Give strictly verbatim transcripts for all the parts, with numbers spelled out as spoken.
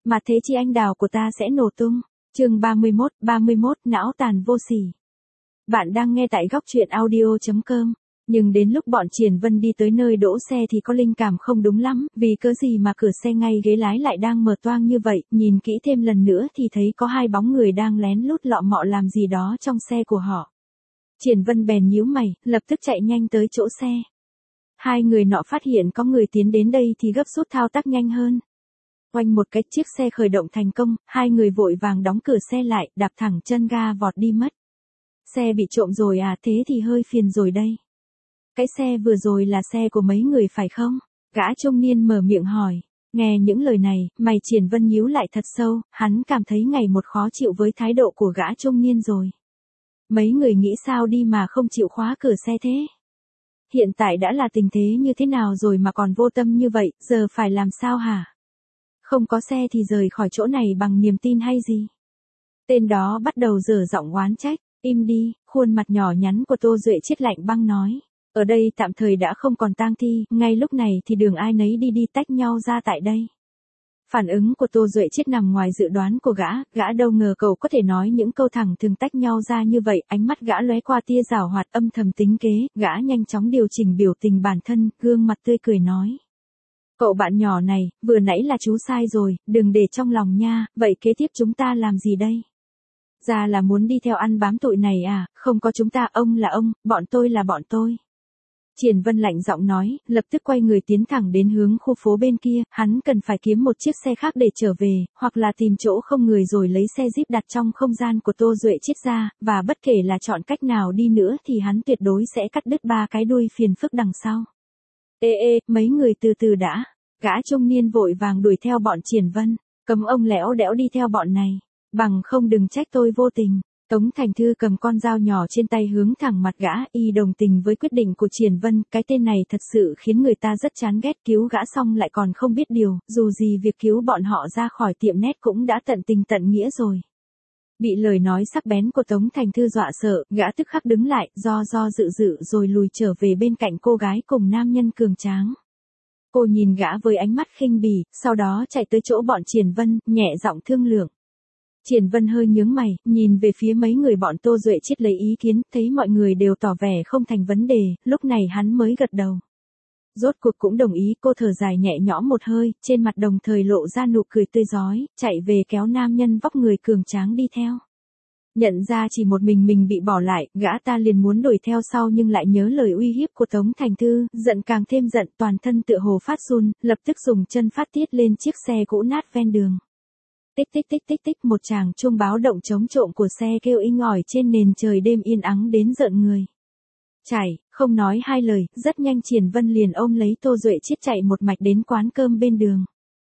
Mà thế chi anh đào của ta sẽ nổ tung. Chương ba mươi mốt, ba mươi mốt não tàn vô sỉ. Bạn đang nghe tại góc truyện audio chấm com. Nhưng đến lúc bọn Triển Vân đi tới nơi đỗ xe thì có linh cảm không đúng lắm, vì cớ gì mà cửa xe ngay ghế lái lại đang mở toang như vậy, nhìn kỹ thêm lần nữa thì thấy có hai bóng người đang lén lút lọ mọ làm gì đó trong xe của họ. Triển Vân bèn nhíu mày, lập tức chạy nhanh tới chỗ xe. Hai người nọ phát hiện có người tiến đến đây thì gấp rút thao tác nhanh hơn. Oanh một cái, chiếc xe khởi động thành công, hai người vội vàng đóng cửa xe lại, đạp thẳng chân ga vọt đi mất. Xe bị trộm rồi à, thế thì hơi phiền rồi đây. Cái xe vừa rồi là xe của mấy người phải không? Gã trung niên mở miệng hỏi. Nghe những lời này, mày Triển Vân nhíu lại thật sâu, hắn cảm thấy ngày một khó chịu với thái độ của gã trung niên rồi. Mấy người nghĩ sao đi mà không chịu khóa cửa xe thế? Hiện tại đã là tình thế như thế nào rồi mà còn vô tâm như vậy, giờ phải làm sao hả? Không có xe thì rời khỏi chỗ này bằng niềm tin hay gì? Tên đó bắt đầu giở giọng oán trách. Im đi, khuôn mặt nhỏ nhắn của Tô Duệ Chiết lạnh băng nói. Ở đây tạm thời đã không còn tang thi, ngay lúc này thì đường ai nấy đi đi tách nhau ra tại đây. Phản ứng của Tô Duệ Chiết nằm ngoài dự đoán của gã, gã đâu ngờ cậu có thể nói những câu thẳng thừng tách nhau ra như vậy, ánh mắt gã lóe qua tia giảo hoạt âm thầm tính kế, gã nhanh chóng điều chỉnh biểu tình bản thân, gương mặt tươi cười nói. Cậu bạn nhỏ này, vừa nãy là chú sai rồi, đừng để trong lòng nha, vậy kế tiếp chúng ta làm gì đây? Ra là muốn đi theo ăn bám tụi này à, không có chúng ta, ông là ông, bọn tôi là bọn tôi. Triển Vân lạnh giọng nói, lập tức quay người tiến thẳng đến hướng khu phố bên kia, hắn cần phải kiếm một chiếc xe khác để trở về, hoặc là tìm chỗ không người rồi lấy xe Jeep đặt trong không gian của Tô Duệ Chiết ra, và bất kể là chọn cách nào đi nữa thì hắn tuyệt đối sẽ cắt đứt ba cái đuôi phiền phức đằng sau. Ê ê, mấy người từ từ đã, gã trung niên vội vàng đuổi theo bọn Triển Vân, cấm ông lẽo đẽo đi theo bọn này, bằng không đừng trách tôi vô tình. Tống Thành Thư cầm con dao nhỏ trên tay hướng thẳng mặt gã, y đồng tình với quyết định của Triển Vân, cái tên này thật sự khiến người ta rất chán ghét, cứu gã xong lại còn không biết điều, dù gì việc cứu bọn họ ra khỏi tiệm net cũng đã tận tình tận nghĩa rồi. Bị lời nói sắc bén của Tống Thành Thư dọa sợ, gã tức khắc đứng lại, do do dự dự rồi lùi trở về bên cạnh cô gái cùng nam nhân cường tráng. Cô nhìn gã với ánh mắt khinh bỉ, sau đó chạy tới chỗ bọn Triển Vân, nhẹ giọng thương lượng. Triển Vân hơi nhướng mày, nhìn về phía mấy người bọn Tô Duệ Chiết lấy ý kiến, thấy mọi người đều tỏ vẻ không thành vấn đề, lúc này hắn mới gật đầu. Rốt cuộc cũng đồng ý, cô thở dài nhẹ nhõm một hơi, trên mặt đồng thời lộ ra nụ cười tươi rói, chạy về kéo nam nhân vóc người cường tráng đi theo. Nhận ra chỉ một mình mình bị bỏ lại, gã ta liền muốn đuổi theo sau nhưng lại nhớ lời uy hiếp của Tống Thành Thư, giận càng thêm giận, toàn thân tựa hồ phát run, lập tức dùng chân phát tiết lên chiếc xe cũ nát ven đường. Tích tích tích tích tích, một tràng chuông báo động chống trộm của xe kêu inh ỏi trên nền trời đêm yên ắng đến rợn người. Chảy, không nói hai lời, rất nhanh Triển Vân liền ôm lấy Tô Duệ Chiết chạy một mạch đến quán cơm bên đường.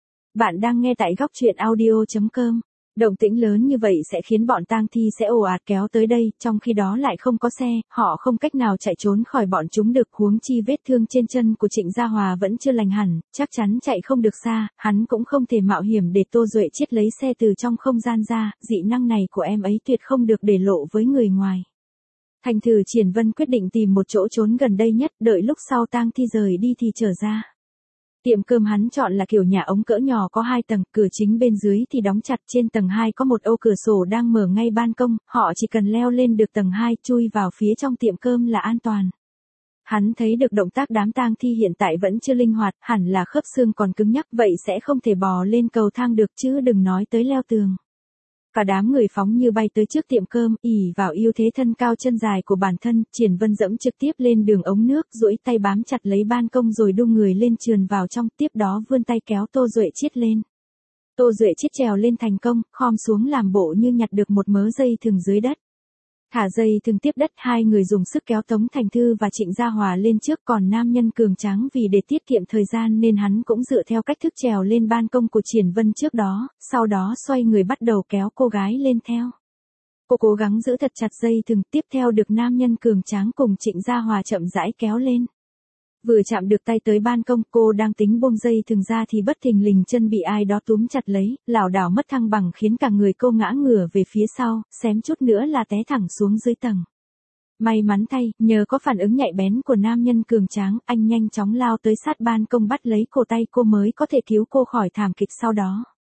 Bạn đang nghe tại góc truyện audio chấm com. Động tĩnh lớn như vậy sẽ khiến bọn tang thi sẽ ồ ạt kéo tới đây, trong khi đó lại không có xe, họ không cách nào chạy trốn khỏi bọn chúng được, huống chi vết thương trên chân của Trịnh Gia Hòa vẫn chưa lành hẳn, chắc chắn chạy không được xa, hắn cũng không thể mạo hiểm để Tô Duệ Chiết lấy xe từ trong không gian ra, dị năng này của em ấy tuyệt không được để lộ với người ngoài. Thành thử Triển Vân quyết định tìm một chỗ trốn gần đây nhất, đợi lúc sau tang thi rời đi thì trở ra. Tiệm cơm hắn chọn là kiểu nhà ống cỡ nhỏ có hai tầng, cửa chính bên dưới thì đóng chặt, trên tầng hai có một ô cửa sổ đang mở ngay ban công, họ chỉ cần leo lên được tầng hai, chui vào phía trong tiệm cơm là an toàn. Hắn thấy được động tác đám tang thi hiện tại vẫn chưa linh hoạt, hẳn là khớp xương còn cứng nhắc, vậy sẽ không thể bò lên cầu thang được chứ đừng nói tới leo tường. Cả đám người phóng như bay tới trước tiệm cơm, ỉ vào ưu thế thân cao chân dài của bản thân, Triển Vân dẫm trực tiếp lên đường ống nước, duỗi tay bám chặt lấy ban công rồi đung người lên trườn vào trong, tiếp đó vươn tay kéo Tô Duệ Chiết lên. Tô Duệ Chiết trèo lên thành công, khom xuống làm bộ như nhặt được một mớ dây thừng dưới đất. Thả dây thừng tiếp đất, hai người dùng sức kéo Tống Thành Thư và Trịnh Gia Hòa lên trước, còn nam nhân cường tráng vì để tiết kiệm thời gian nên hắn cũng dựa theo cách thức trèo lên ban công của Triển Vân trước đó, sau đó xoay người bắt đầu kéo cô gái lên theo. Cô cố gắng giữ thật chặt dây thừng, tiếp theo được nam nhân cường tráng cùng Trịnh Gia Hòa chậm rãi kéo lên. Vừa chạm được tay tới ban công, cô đang tính buông dây thừng ra thì bất thình lình chân bị ai đó túm chặt lấy, lảo đảo mất thăng bằng khiến cả người cô ngã ngửa về phía sau, xém chút nữa là té thẳng xuống dưới tầng. May mắn thay, nhờ có phản ứng nhạy bén của nam nhân cường tráng, anh nhanh chóng lao tới sát ban công bắt lấy cổ tay cô mới có thể cứu cô khỏi thảm kịch sau đó.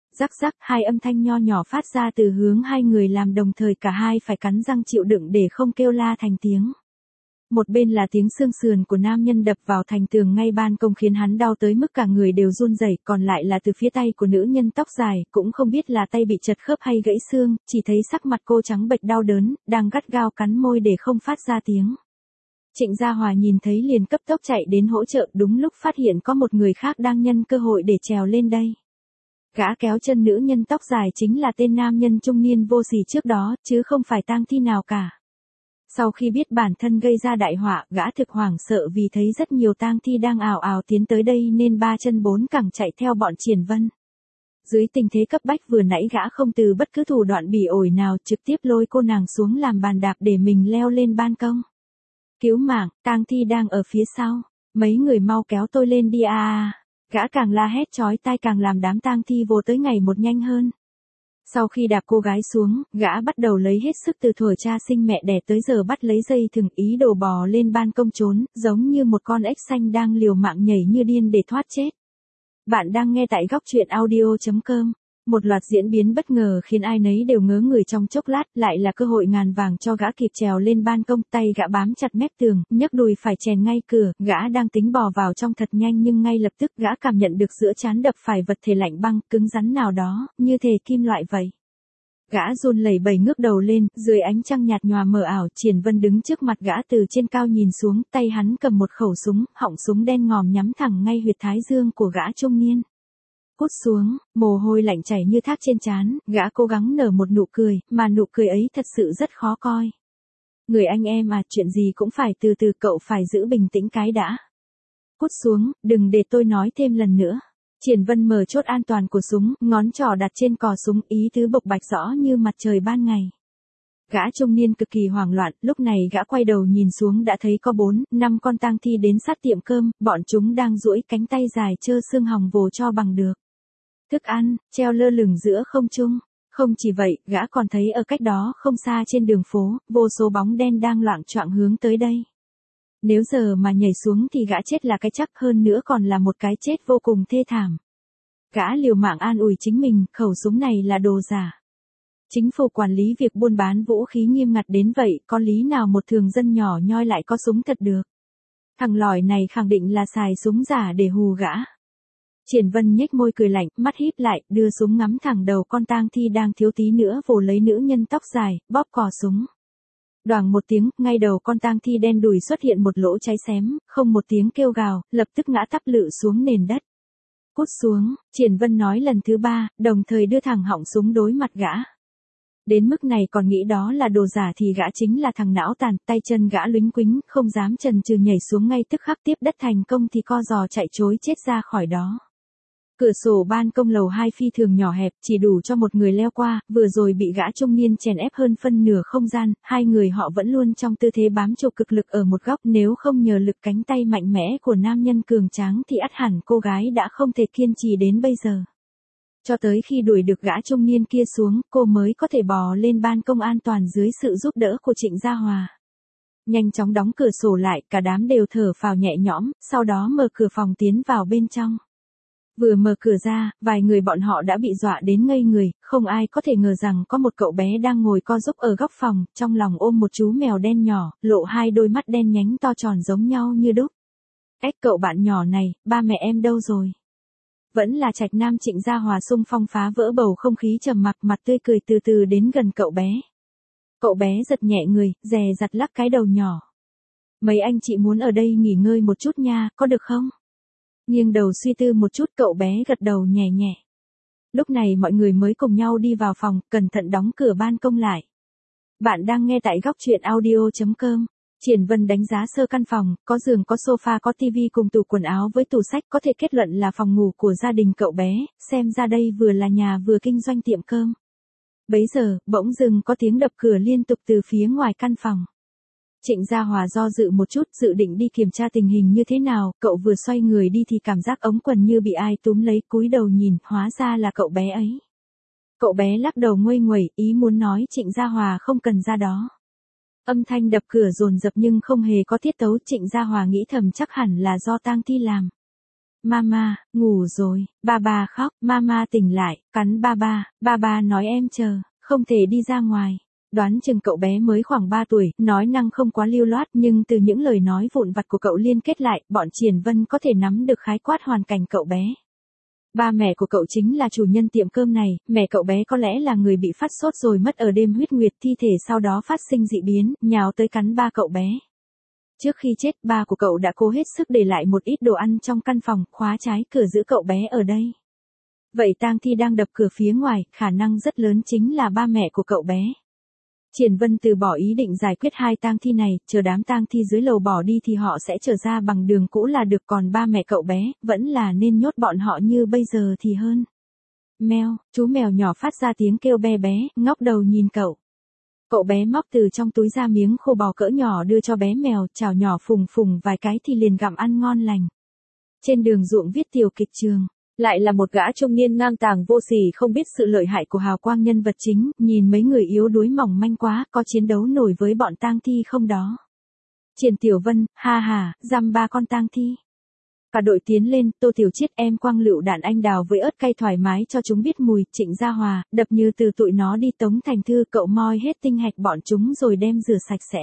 Rắc rắc, hai âm thanh nho nhỏ phát ra từ hướng hai người làm đồng thời cả hai phải cắn răng chịu đựng để không kêu la thành tiếng. Một bên là tiếng xương sườn của nam nhân đập vào thành tường ngay ban công khiến hắn đau tới mức cả người đều run rẩy, còn lại là từ phía tay của nữ nhân tóc dài, cũng không biết là tay bị chật khớp hay gãy xương, chỉ thấy sắc mặt cô trắng bệch đau đớn, đang gắt gao cắn môi để không phát ra tiếng. Trịnh Gia Hòa nhìn thấy liền cấp tốc chạy đến hỗ trợ, đúng lúc phát hiện có một người khác đang nhân cơ hội để trèo lên đây. Gã kéo chân nữ nhân tóc dài chính là tên nam nhân trung niên vô sỉ trước đó, chứ không phải tang thi nào cả. Sau khi biết bản thân gây ra đại họa, gã thực hoảng sợ vì thấy rất nhiều tang thi đang ào ào tiến tới đây nên ba chân bốn cẳng chạy theo bọn Triển Vân. Dưới tình thế cấp bách vừa nãy gã không từ bất cứ thủ đoạn bỉ ổi nào, trực tiếp lôi cô nàng xuống làm bàn đạp để mình leo lên ban công. Cứu mạng, tang thi đang ở phía sau, mấy người mau kéo tôi lên đi à. Gã càng la hét chói tai càng làm đám tang thi vô tới ngày một nhanh hơn. Sau khi đạp cô gái xuống, gã bắt đầu lấy hết sức từ thuở cha sinh mẹ đẻ tới giờ bắt lấy dây thừng ý đồ bò lên ban công trốn, giống như một con ếch xanh đang liều mạng nhảy như điên để thoát chết. Bạn đang nghe tại góc truyện audio chấm com. Một loạt diễn biến bất ngờ khiến ai nấy đều ngớ người trong chốc lát, lại là cơ hội ngàn vàng cho gã kịp trèo lên ban công, tay gã bám chặt mép tường, nhấc đùi phải chèn ngay cửa, gã đang tính bò vào trong thật nhanh nhưng ngay lập tức gã cảm nhận được giữa trán đập phải vật thể lạnh băng, cứng rắn nào đó, như thể kim loại vậy. Gã run lẩy bẩy ngước đầu lên, dưới ánh trăng nhạt nhòa mờ ảo, Triển Vân đứng trước mặt gã từ trên cao nhìn xuống, tay hắn cầm một khẩu súng, họng súng đen ngòm nhắm thẳng ngay huyệt thái dương của gã trung niên. Cút xuống, mồ hôi lạnh chảy như thác trên trán, gã cố gắng nở một nụ cười, mà nụ cười ấy thật sự rất khó coi. Người anh em à, chuyện gì cũng phải từ từ, cậu phải giữ bình tĩnh cái đã. Cút xuống, đừng để tôi nói thêm lần nữa. Triển Vân mở chốt an toàn của súng, ngón trỏ đặt trên cò súng, ý tứ bộc bạch rõ như mặt trời ban ngày. Gã trung niên cực kỳ hoảng loạn, lúc này gã quay đầu nhìn xuống đã thấy có bốn, năm con tang thi đến sát tiệm cơm, bọn chúng đang duỗi cánh tay dài trơ xương hòng vồ cho bằng được thức ăn, treo lơ lửng giữa không trung. Không chỉ vậy, gã còn thấy ở cách đó không xa trên đường phố, vô số bóng đen đang loạng choạng hướng tới đây. Nếu giờ mà nhảy xuống thì gã chết là cái chắc, hơn nữa còn là một cái chết vô cùng thê thảm. Gã liều mạng an ủi chính mình, khẩu súng này là đồ giả. Chính phủ quản lý việc buôn bán vũ khí nghiêm ngặt đến vậy, có lý nào một thường dân nhỏ nhoi lại có súng thật được. Thằng lỏi này khẳng định là xài súng giả để hù gã. Triển Vân nhếch môi cười lạnh, mắt híp lại, đưa súng ngắm thẳng đầu con tang thi đang thiếu tí nữa vồ lấy nữ nhân tóc dài, bóp cò súng. Đoàng một tiếng, ngay đầu con tang thi đen đùi xuất hiện một lỗ cháy xém, không một tiếng kêu gào, lập tức ngã tắp lự xuống nền đất. Cút xuống, Triển Vân nói lần thứ ba, đồng thời đưa thẳng họng súng đối mặt gã. Đến mức này còn nghĩ đó là đồ giả thì gã chính là thằng não tàn, tay chân gã luính quính, không dám chần chừ nhảy xuống ngay tức khắc, tiếp đất thành công thì co giò chạy trối chết ra khỏi đó. Cửa sổ ban công lầu hai phi thường nhỏ hẹp, chỉ đủ cho một người leo qua, vừa rồi bị gã trung niên chèn ép hơn phân nửa không gian, hai người họ vẫn luôn trong tư thế bám trụ cực lực ở một góc, nếu không nhờ lực cánh tay mạnh mẽ của nam nhân cường tráng thì ắt hẳn cô gái đã không thể kiên trì đến bây giờ. Cho tới khi đuổi được gã trung niên kia xuống, cô mới có thể bò lên ban công an toàn dưới sự giúp đỡ của Trịnh Gia Hòa. Nhanh chóng đóng cửa sổ lại, cả đám đều thở phào nhẹ nhõm, sau đó mở cửa phòng tiến vào bên trong. Vừa mở cửa ra, vài người bọn họ đã bị dọa đến ngây người, không ai có thể ngờ rằng có một cậu bé đang ngồi co giúp ở góc phòng, trong lòng ôm một chú mèo đen nhỏ, lộ hai đôi mắt đen nhánh to tròn giống nhau như đúc. Ếch, cậu bạn nhỏ này, ba mẹ em đâu rồi? Vẫn là Trạch Nam Trịnh Gia Hòa xung phong phá vỡ bầu không khí trầm mặc, mặt tươi cười từ từ đến gần cậu bé. Cậu bé giật nhẹ người, dè dặt lắc cái đầu nhỏ. Mấy anh chị muốn ở đây nghỉ ngơi một chút nha, có được không? Nghiêng đầu suy tư một chút, cậu bé gật đầu nhẹ nhẹ. Lúc này mọi người mới cùng nhau đi vào phòng, cẩn thận đóng cửa ban công lại. Bạn đang nghe tại góc truyện audio chấm com. Triển Vân đánh giá sơ căn phòng, có giường có sofa có tivi cùng tủ quần áo với tủ sách, có thể kết luận là phòng ngủ của gia đình cậu bé, xem ra đây vừa là nhà vừa kinh doanh tiệm cơm. Bấy giờ, bỗng dưng có tiếng đập cửa liên tục từ phía ngoài căn phòng. Trịnh Gia Hòa do dự một chút, dự định đi kiểm tra tình hình như thế nào, cậu vừa xoay người đi thì cảm giác ống quần như bị ai túm lấy, cúi đầu nhìn, hóa ra là cậu bé ấy. Cậu bé lắc đầu nguây nguẩy, ý muốn nói Trịnh Gia Hòa không cần ra đó. Âm thanh đập cửa dồn dập nhưng không hề có tiết tấu, Trịnh Gia Hòa nghĩ thầm chắc hẳn là do tang thi làm. Mama, ngủ rồi, ba ba khóc, mama tỉnh lại, cắn ba ba, ba ba nói em chờ, không thể đi ra ngoài. Đoán chừng cậu bé mới khoảng ba tuổi, nói năng không quá lưu loát nhưng từ những lời nói vụn vặt của cậu liên kết lại, bọn Triển Vân có thể nắm được khái quát hoàn cảnh cậu bé. Ba mẹ của cậu chính là chủ nhân tiệm cơm này, mẹ cậu bé có lẽ là người bị phát sốt rồi mất ở đêm huyết nguyệt, thi thể sau đó phát sinh dị biến, nhào tới cắn ba cậu bé. Trước khi chết, ba của cậu đã cố hết sức để lại một ít đồ ăn trong căn phòng, khóa trái cửa giữ cậu bé ở đây. Vậy tang thi đang đập cửa phía ngoài, khả năng rất lớn chính là ba mẹ của cậu bé. Triển Vân từ bỏ ý định giải quyết hai tang thi này, chờ đám tang thi dưới lầu bỏ đi thì họ sẽ trở ra bằng đường cũ là được, còn ba mẹ cậu bé, vẫn là nên nhốt bọn họ như bây giờ thì hơn. Mèo, chú mèo nhỏ phát ra tiếng kêu be bé, ngóc đầu nhìn cậu. Cậu bé móc từ trong túi ra miếng khô bò cỡ nhỏ đưa cho bé mèo, chảo nhỏ phùng phùng vài cái thì liền gặm ăn ngon lành. Trên đường ruộng viết tiểu kịch trường. Lại là một gã trung niên ngang tàng vô sỉ không biết sự lợi hại của hào quang nhân vật chính, nhìn mấy người yếu đuối mỏng manh quá, có chiến đấu nổi với bọn tang thi không đó. Triển Tiểu Vân, ha ha, dăm ba con tang thi. Cả đội tiến lên, Tô Tiểu Chiết em quăng lựu đạn anh đào với ớt cay thoải mái cho chúng biết mùi, Trịnh Gia Hòa, đập như từ tụi nó đi Tống Thành Thư, cậu moi hết tinh hạch bọn chúng rồi đem rửa sạch sẽ.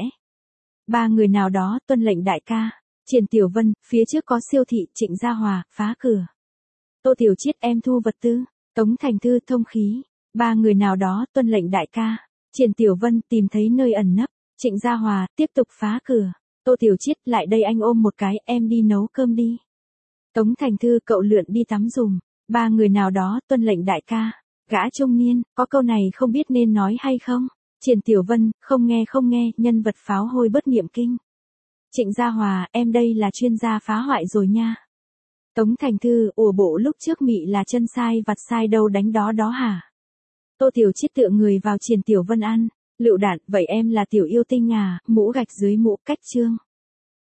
Ba người nào đó, tuân lệnh đại ca. Triển Tiểu Vân, phía trước có siêu thị, Trịnh Gia Hòa, phá cửa. Tô Tiểu Chiết em thu vật tư, Tống Thành Thư thông khí, ba người nào đó tuân lệnh đại ca. Triển Tiểu Vân tìm thấy nơi ẩn nấp, Trịnh Gia Hòa tiếp tục phá cửa. Tô Tiểu Chiết lại đây anh ôm một cái, em đi nấu cơm đi. Tống Thành Thư cậu lượn đi tắm dùm, ba người nào đó tuân lệnh đại ca. Gã trung niên, có câu này không biết nên nói hay không? Triển Tiểu Vân, không nghe không nghe, nhân vật pháo hôi bất niệm kinh. Trịnh Gia Hòa, em đây là chuyên gia phá hoại rồi nha. Tống Thành Thư, ủa bộ lúc trước mị là chân sai vặt sai đâu đánh đó đó hả? Tô Tiểu Chiết tựa người vào Triển Tiểu Vân ăn, lựu đạn, vậy em là tiểu yêu tinh à, mũ gạch dưới mũ cách trương.